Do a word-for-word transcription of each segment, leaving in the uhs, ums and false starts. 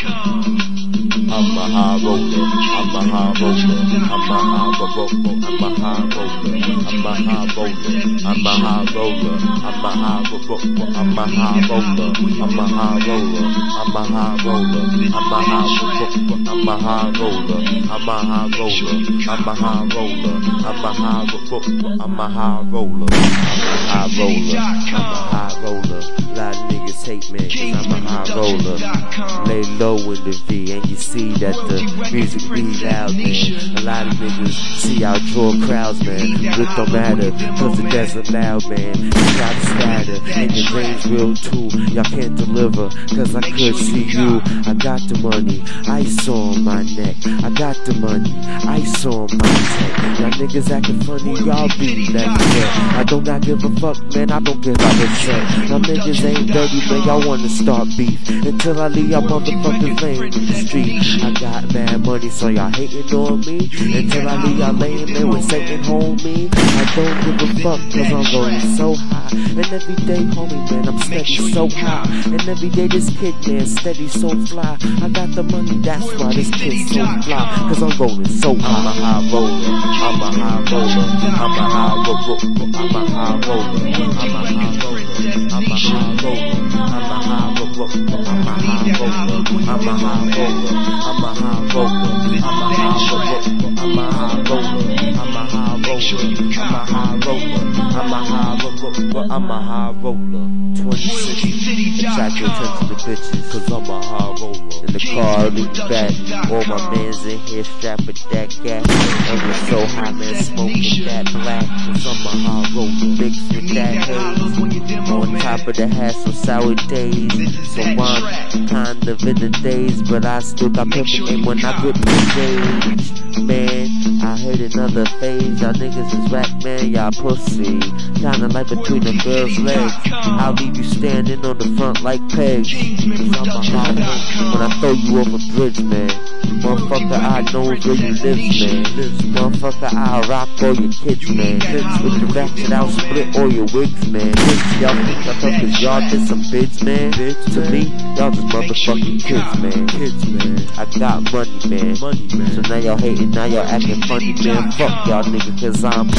I'm a high roller, I'm a high roller, I'm a high roller, I'm a high roller, I'm a high roller, I'm a high roller, I'm a high roller, I'm a high roller, I'm a high roller, I'm a high roller, I'm a high roller, I'm a high roller, I'm a high roller, I'm a high roller, I'm a high roller, I'm a high roller, high roller, I'm a high roller. A lot of niggas hate me, cause I'm a high roller. Lay low in the V, and you see that the music be loud, man. A lot of niggas see I draw crowds, man. But it don't matter, cause it doesn't loud, man. You gotta scatter, and your dreams real too. Y'all can't deliver, cause I could see you. I got the money, ice on my neck. I got the money, ice on my neck. Y'all niggas acting funny, y'all be like that. I do not give a fuck, man, I don't give a shit. Y'all niggas ain't dirty, man, y'all wanna start beef. Until I leave y'all motherfuckers laying in the street. I got mad money, so y'all hating on me. Until I leave y'all laying there with Satan, homie. I don't give a fuck, cause I'm going so high. And every day, homie, man, I'm steady so high. And every day this kid, man, steady so fly. I got the money, that's why this kid's so fly. Cause I'm rolling so high. I'm a high roller, I'm a high roller, I'm a high roller, I'm a high roller, I'm a high roller, I'm a high roller, I'm a high roller, I'm a high roller, I'm a high roller, I'm a high roller, I'm a high roller, I'm a high roller, I'm a high roller, I'm a high roller, I'm a high roller, I'm a high roller. twenty-six, attract your attention to bitches, cause I'm a high roller. In the car, lean back, all my mans in here strapped with that gas. And we're so high, man, smoking that black, cause I'm a high roller, mixed with that haze. On top of the hat, some sour days. So I'm kind of in the days, but I still got perfect aim when I grip the stage. Man, I hit another phase. Y'all niggas is whack, man, y'all pussy. Kinda like between the girl's legs. I'll leave you standing on the front like pegs. Cause I'm a high roller when I throw you off a bridge, man. Motherfucker, I know where you live, man. Motherfucker, I'll rock all your kids, man. With the ratchet, I'll split all your wigs, man. Y'all think I thought cause y'all did some bids, man. To me, y'all just motherfucking kids, man. Kids, man. I got money, man. Money, man. So now y'all hating, now y'all acting funny, man. Fuck y'all niggas, cause I'm I'm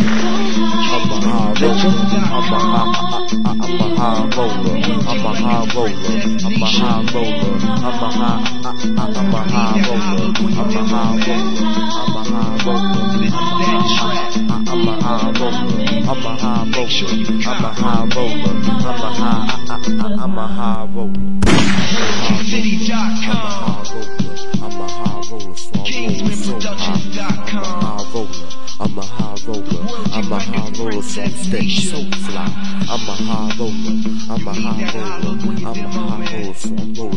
a high roller. I'm a high, I'm a high roller. I'm a high roller. I'm a high roller. I'm a high, I'm a high roller. I'm a high roller. I'm a high roller. I'm a high roller. I'm a high roller. I'm a high roller. I'm a high, I'm a high roller. City dot com. I'm a high roller, so I'm rolling so high. I'm a high roller. I'm a high roller, so I'm steady so fly. I'm a high roller. I'm a high roller. I'm a high roller, so I'm rolling.